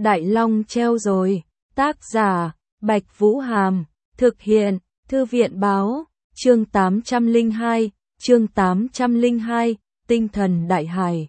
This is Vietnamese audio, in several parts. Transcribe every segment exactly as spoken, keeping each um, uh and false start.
Đại Long treo rồi. Tác giả, Bạch Vũ Hàm. Thực hiện, Thư viện báo. Chương tám trăm lẻ hai, chương tám trăm lẻ hai, Tinh thần đại hải.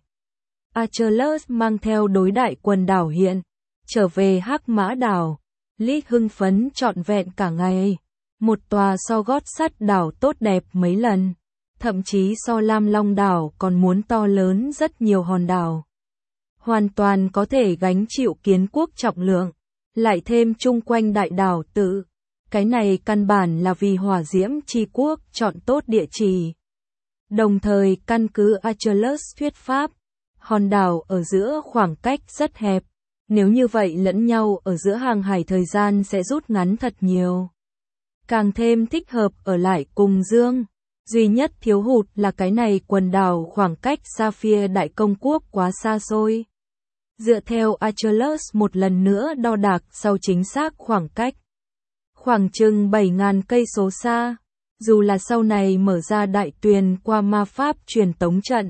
Achilles mang theo đối đại quần đảo hiện, trở về Hắc Mã đảo. Lý hưng phấn trọn vẹn cả ngày. Một tòa so gót sắt đảo tốt đẹp mấy lần. Thậm chí so Lam Long đảo còn muốn to lớn rất nhiều hòn đảo. Hoàn toàn có thể gánh chịu kiến quốc trọng lượng. Lại thêm chung quanh đại đảo tự. Cái này căn bản là vì hỏa diễm chi quốc chọn tốt địa chỉ. Đồng thời căn cứ Achilles thuyết pháp, hòn đảo ở giữa khoảng cách rất hẹp. Nếu như vậy lẫn nhau ở giữa hàng hải thời gian sẽ rút ngắn thật nhiều. Càng thêm thích hợp ở lại cùng dương. Duy nhất thiếu hụt là cái này quần đảo khoảng cách Sapphire Đại Công Quốc quá xa xôi. Dựa theo Achilles một lần nữa đo đạc sau chính xác khoảng cách. Khoảng chừng bảy nghìn cây số xa. Dù là sau này mở ra đại tuyền qua ma pháp truyền tống trận.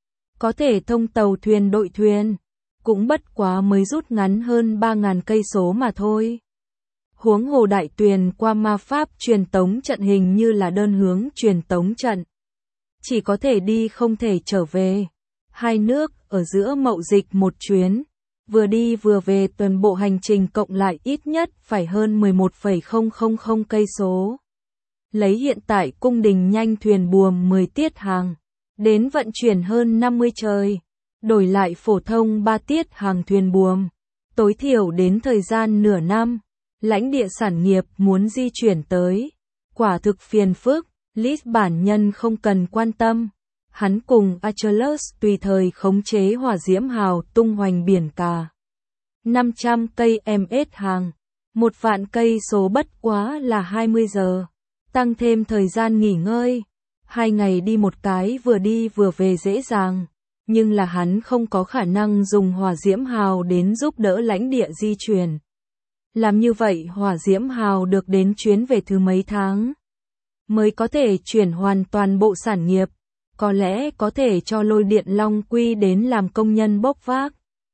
Có thể thông tàu thuyền đội thuyền. Cũng bất quá mới rút ngắn hơn ba nghìn cây số mà thôi. Huống hồ đại tuyền qua ma pháp truyền tống trận hình như là đơn hướng truyền tống trận. Chỉ có thể đi không thể trở về. Hai nước ở giữa mậu dịch một chuyến. Vừa đi vừa về toàn bộ hành trình cộng lại ít nhất phải hơn mười một phẩy không không không cây số. Lấy hiện tại cung đình nhanh thuyền buồm mười tiết hàng. Đến vận chuyển hơn năm mươi trời. Đổi lại phổ thông ba tiết hàng thuyền buồm. Tối thiểu đến thời gian nửa năm. Lãnh địa sản nghiệp muốn di chuyển tới. Quả thực phiền phức. Lít bản nhân không cần quan tâm. Hắn cùng Achilles tùy thời khống chế hỏa diễm hào tung hoành biển cả. năm trăm cây em ét hàng. Một vạn cây số bất quá là hai mươi giờ. Tăng thêm thời gian nghỉ ngơi. Hai ngày đi một cái vừa đi vừa về dễ dàng. Nhưng là hắn không có khả năng dùng hỏa diễm hào đến giúp đỡ lãnh địa di chuyển. Làm như vậy hỏa diễm hào được đến chuyến về thứ mấy tháng. Mới có thể chuyển hoàn toàn bộ sản nghiệp. Có lẽ có thể cho lôi điện long quy đến làm công nhân bốc vác.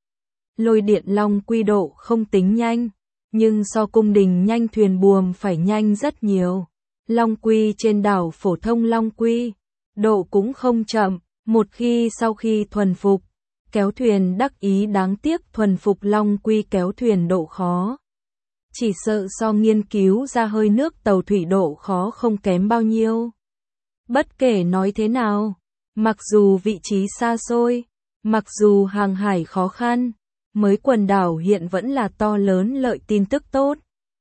Lôi điện long quy độ không tính nhanh. Nhưng so cung đình nhanh thuyền buồm phải nhanh rất nhiều. Long quy trên đảo phổ thông long quy. Độ cũng không chậm. Một khi sau khi thuần phục. Kéo thuyền đắc ý đáng tiếc thuần phục long quy kéo thuyền độ khó. Chỉ sợ so nghiên cứu ra hơi nước tàu thủy độ khó không kém bao nhiêu. Bất kể nói thế nào. Mặc dù vị trí xa xôi. Mặc dù hàng hải khó khăn. Mới quần đảo hiện vẫn là to lớn lợi tin tức tốt.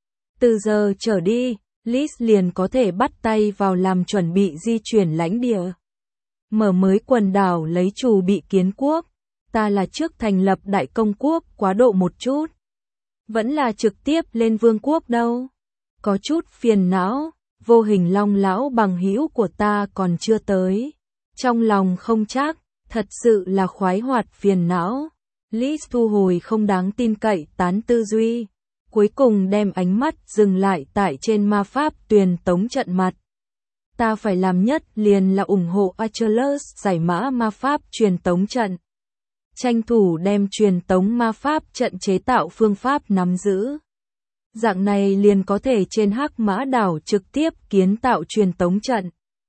Từ giờ trở đi, Liz liền có thể bắt tay vào làm chuẩn bị di chuyển lãnh địa. Mở mới quần đảo lấy chủ bị kiến quốc. Ta là trước thành lập đại công quốc quá độ một chút. Vẫn là trực tiếp lên vương quốc đâu. Có chút phiền não, vô hình long lão bằng hữu của ta còn chưa tới. Trong lòng không chắc, thật sự là khoái hoạt phiền não. Liz thu hồi không đáng tin cậy tán tư duy. Cuối cùng đem ánh mắt dừng lại tại trên ma pháp truyền tống trận mặt. Ta phải làm nhất liền là ủng hộ Achilles giải mã ma pháp truyền tống trận. Tranh thủ đem truyền tống ma pháp trận chế tạo phương pháp nắm giữ. Dạng này liền có thể trên Hắc Mã đảo trực tiếp kiến tạo truyền tống trận.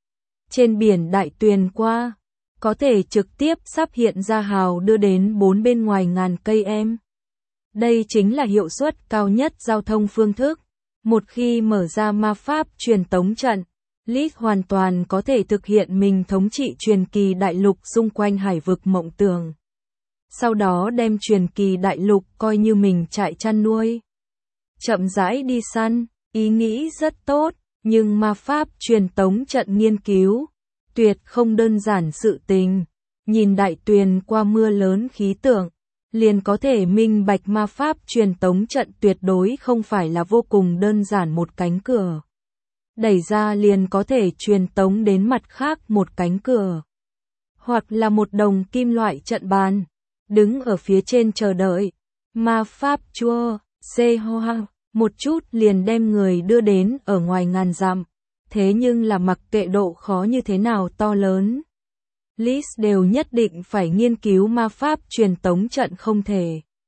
Trên biển đại tuyền qua, có thể trực tiếp sắp hiện ra hào đưa đến bốn bên ngoài ngàn cây em. Đây chính là hiệu suất cao nhất giao thông phương thức. Một khi mở ra ma pháp truyền tống trận, Liz hoàn toàn có thể thực hiện mình thống trị truyền kỳ đại lục xung quanh hải vực mộng tưởng. Sau đó đem truyền kỳ đại lục coi như mình trại chăn nuôi. Chậm rãi đi săn, ý nghĩ rất tốt, nhưng ma pháp truyền tống trận nghiên cứu, tuyệt không đơn giản sự tình. Nhìn đại tuyền qua mưa lớn khí tượng, liền có thể minh bạch ma pháp truyền tống trận tuyệt đối không phải là vô cùng đơn giản một cánh cửa. Đẩy ra liền có thể truyền tống đến mặt khác một cánh cửa. Hoặc là một đồng kim loại trận bàn. Đứng ở phía trên chờ đợi. Ma pháp chua, xê hoa, một chút liền đem người đưa đến ở ngoài ngàn dặm. Thế nhưng là mặc kệ độ khó như thế nào to lớn. Liz đều nhất định phải nghiên cứu ma pháp truyền tống trận không thể.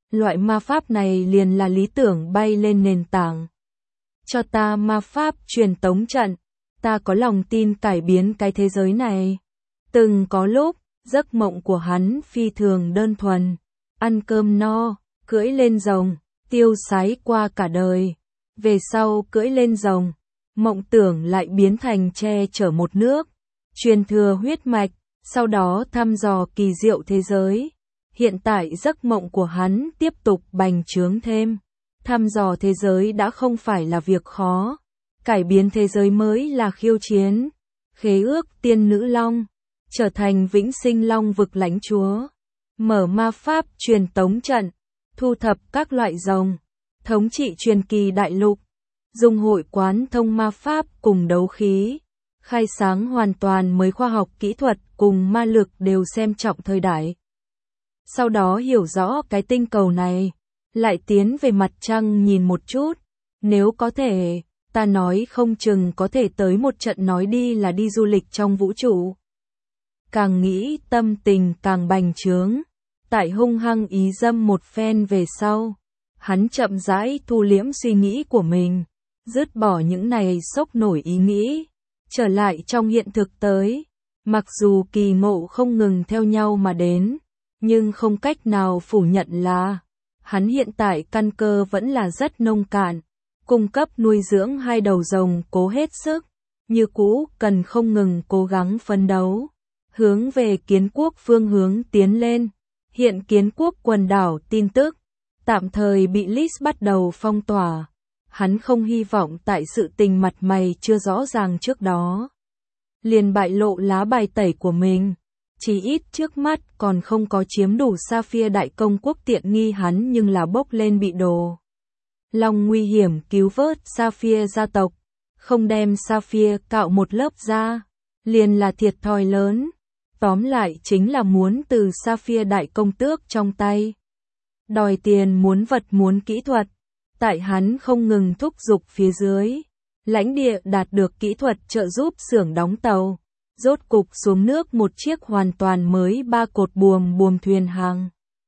Loại ma pháp này liền là lý tưởng bay lên nền tảng. Cho ta ma pháp truyền tống trận, ta có lòng tin cải biến cái thế giới này. Từng có lúc, giấc mộng của hắn phi thường đơn thuần, ăn cơm no, cưỡi lên rồng, tiêu sái qua cả đời. Về sau cưỡi lên rồng, mộng tưởng lại biến thành che chở một nước, truyền thừa huyết mạch, sau đó thăm dò kỳ diệu thế giới. Hiện tại giấc mộng của hắn tiếp tục bành trướng thêm. Thăm dò thế giới đã không phải là việc khó, cải biến thế giới mới là khiêu chiến. Khế ước tiên nữ long, trở thành vĩnh sinh long vực lãnh chúa, mở ma pháp truyền tống trận, thu thập các loại rồng, thống trị truyền kỳ đại lục, dùng hội quán thông ma pháp cùng đấu khí, khai sáng hoàn toàn mới khoa học kỹ thuật cùng ma lực đều xem trọng thời đại. Sau đó hiểu rõ cái tinh cầu này, lại tiến về mặt trăng nhìn một chút, nếu có thể, ta nói không chừng có thể tới một trận nói đi là đi du lịch trong vũ trụ. Càng nghĩ tâm tình càng bành trướng, tại hung hăng ý dâm một phen về sau, hắn chậm rãi thu liễm suy nghĩ của mình, dứt bỏ những này sốc nổi ý nghĩ, trở lại trong hiện thực tới. Mặc dù kỳ ngộ không ngừng theo nhau mà đến, nhưng không cách nào phủ nhận là hắn hiện tại căn cơ vẫn là rất nông cạn, cung cấp nuôi dưỡng hai đầu rồng cố hết sức, như cũ cần không ngừng cố gắng phấn đấu, hướng về kiến quốc phương hướng tiến lên. Hiện kiến quốc quần đảo tin tức, tạm thời bị Lis bắt đầu phong tỏa, hắn không hy vọng tại sự tình mặt mày chưa rõ ràng trước đó liền bại lộ lá bài tẩy của mình. Chỉ ít trước mắt còn không có chiếm đủ Sapphire đại công quốc tiện nghi hắn nhưng là bốc lên bị đồ long nguy hiểm cứu vớt Sapphire gia tộc, không đem Sapphire cạo một lớp da, liền là thiệt thòi lớn. Tóm lại chính là muốn từ Sapphire đại công tước trong tay đòi tiền, muốn vật muốn kỹ thuật. Tại hắn không ngừng thúc giục phía dưới, lãnh địa đạt được kỹ thuật trợ giúp xưởng đóng tàu, rốt cục xuống nước một chiếc hoàn toàn mới ba cột buồm buồm thuyền hàng.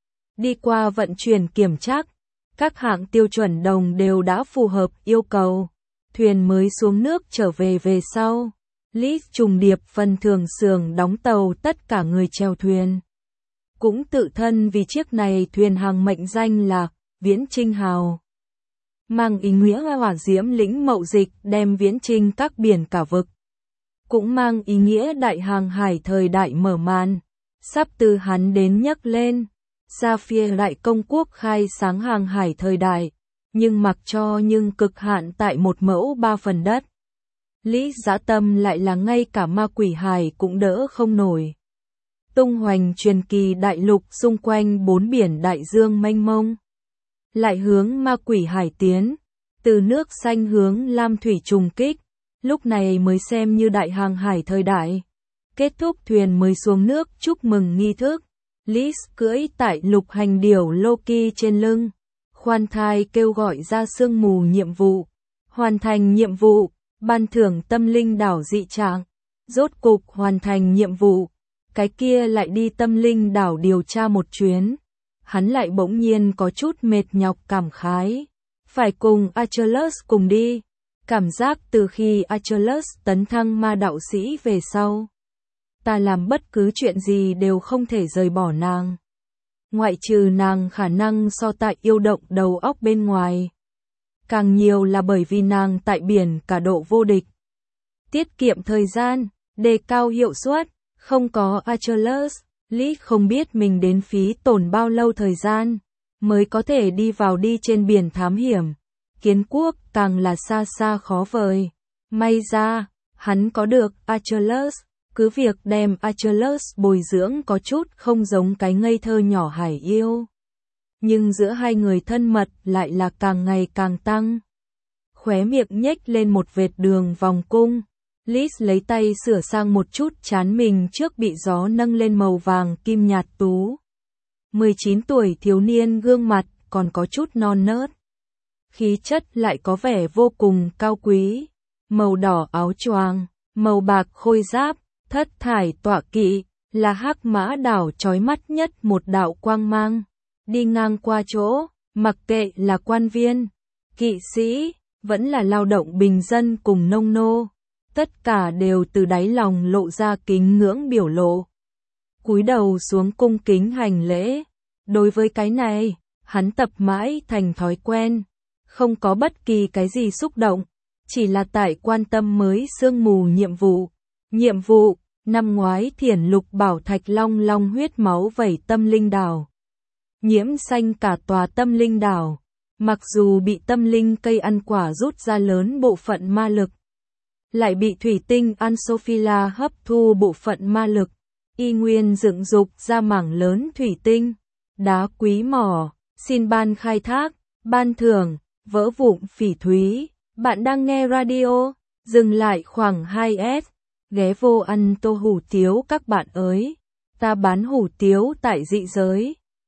Đi qua vận chuyển kiểm tra, các hạng tiêu chuẩn đồng đều đã phù hợp yêu cầu. Thuyền mới xuống nước trở về về sau, Lis trùng điệp phần thưởng xưởng đóng tàu tất cả người chèo thuyền. Cũng tự thân vì chiếc này thuyền hàng mệnh danh là Viễn Trinh Hào, mang ý nghĩa hỏa diễm lĩnh mậu dịch đem viễn trinh các biển cả vực. Cũng mang ý nghĩa đại hàng hải thời đại mở màn, sắp từ hắn đến nhấc lên. Sapphire đại công quốc khai sáng hàng hải thời đại, nhưng mặc cho nhưng cực hạn tại một mẫu ba phần đất. Lý dã tâm lại là ngay cả ma quỷ hải cũng đỡ không nổi. Tung hoành truyền kỳ đại lục xung quanh bốn biển đại dương mênh mông. Lại hướng ma quỷ hải tiến, từ nước xanh hướng lam thủy trùng kích, lúc này mới xem như đại hàng hải thời đại. Kết thúc thuyền mới xuống nước chúc mừng nghi thức. Lis cưỡi tại lục hành điểu Loki trên lưng, khoan thai kêu gọi ra sương mù nhiệm vụ, hoàn thành nhiệm vụ, ban thưởng tâm linh đảo dị trạng, rốt cục hoàn thành nhiệm vụ, cái kia lại đi tâm linh đảo điều tra một chuyến. Hắn lại bỗng nhiên có chút mệt nhọc cảm khái, phải cùng Achilles cùng đi, cảm giác từ khi Achilles tấn thăng ma đạo sĩ về sau, ta làm bất cứ chuyện gì đều không thể rời bỏ nàng. Ngoại trừ nàng khả năng so tại yêu động đầu óc bên ngoài, càng nhiều là bởi vì nàng tại biển cả độ vô địch. Tiết kiệm thời gian, đề cao hiệu suất, không có Achilles, Lý không biết mình đến phí tổn bao lâu thời gian, mới có thể đi vào đi trên biển thám hiểm. Kiến quốc càng là xa xa khó vời. May ra, hắn có được Achilles, cứ việc đem Achilles bồi dưỡng có chút không giống cái ngây thơ nhỏ hải yêu. Nhưng giữa hai người thân mật lại là càng ngày càng tăng. Khóe miệng nhếch lên một vệt đường vòng cung. Liz lấy tay sửa sang một chút trán mình trước bị gió nâng lên màu vàng kim nhạt tú. mười chín tuổi thiếu niên gương mặt còn có chút non nớt. Khí chất lại có vẻ vô cùng cao quý. Màu đỏ áo choàng, màu bạc khôi giáp, thất thải tọa kỵ, là hắc mã đảo chói mắt nhất một đạo quang mang. đi ngang qua chỗ, mặc kệ là quan viên, kỵ sĩ, vẫn là lao động bình dân cùng nông nô, tất cả đều từ đáy lòng lộ ra kính ngưỡng biểu lộ. Cúi đầu xuống cung kính hành lễ. Đối với cái này, hắn tập mãi thành thói quen, không có bất kỳ cái gì xúc động, chỉ là tại quan tâm mới sương mù nhiệm vụ. Nhiệm vụ, năm ngoái Thiển Lục Bảo Thạch Long Long huyết máu vẩy tâm linh đảo. Nhiễm xanh cả tòa tâm linh đảo, mặc dù bị tâm linh cây ăn quả rút ra lớn bộ phận ma lực, lại bị thủy tinh Ansophila hấp thu bộ phận ma lực, y nguyên dựng dục ra mảng lớn thủy tinh, đá quý mỏ, xin ban khai thác, ban thưởng, vỡ vụn phỉ thúy. Bạn đang nghe radio, dừng lại khoảng hai S, ghé vô ăn tô hủ tiếu các bạn ơi, ta bán hủ tiếu tại dị giới.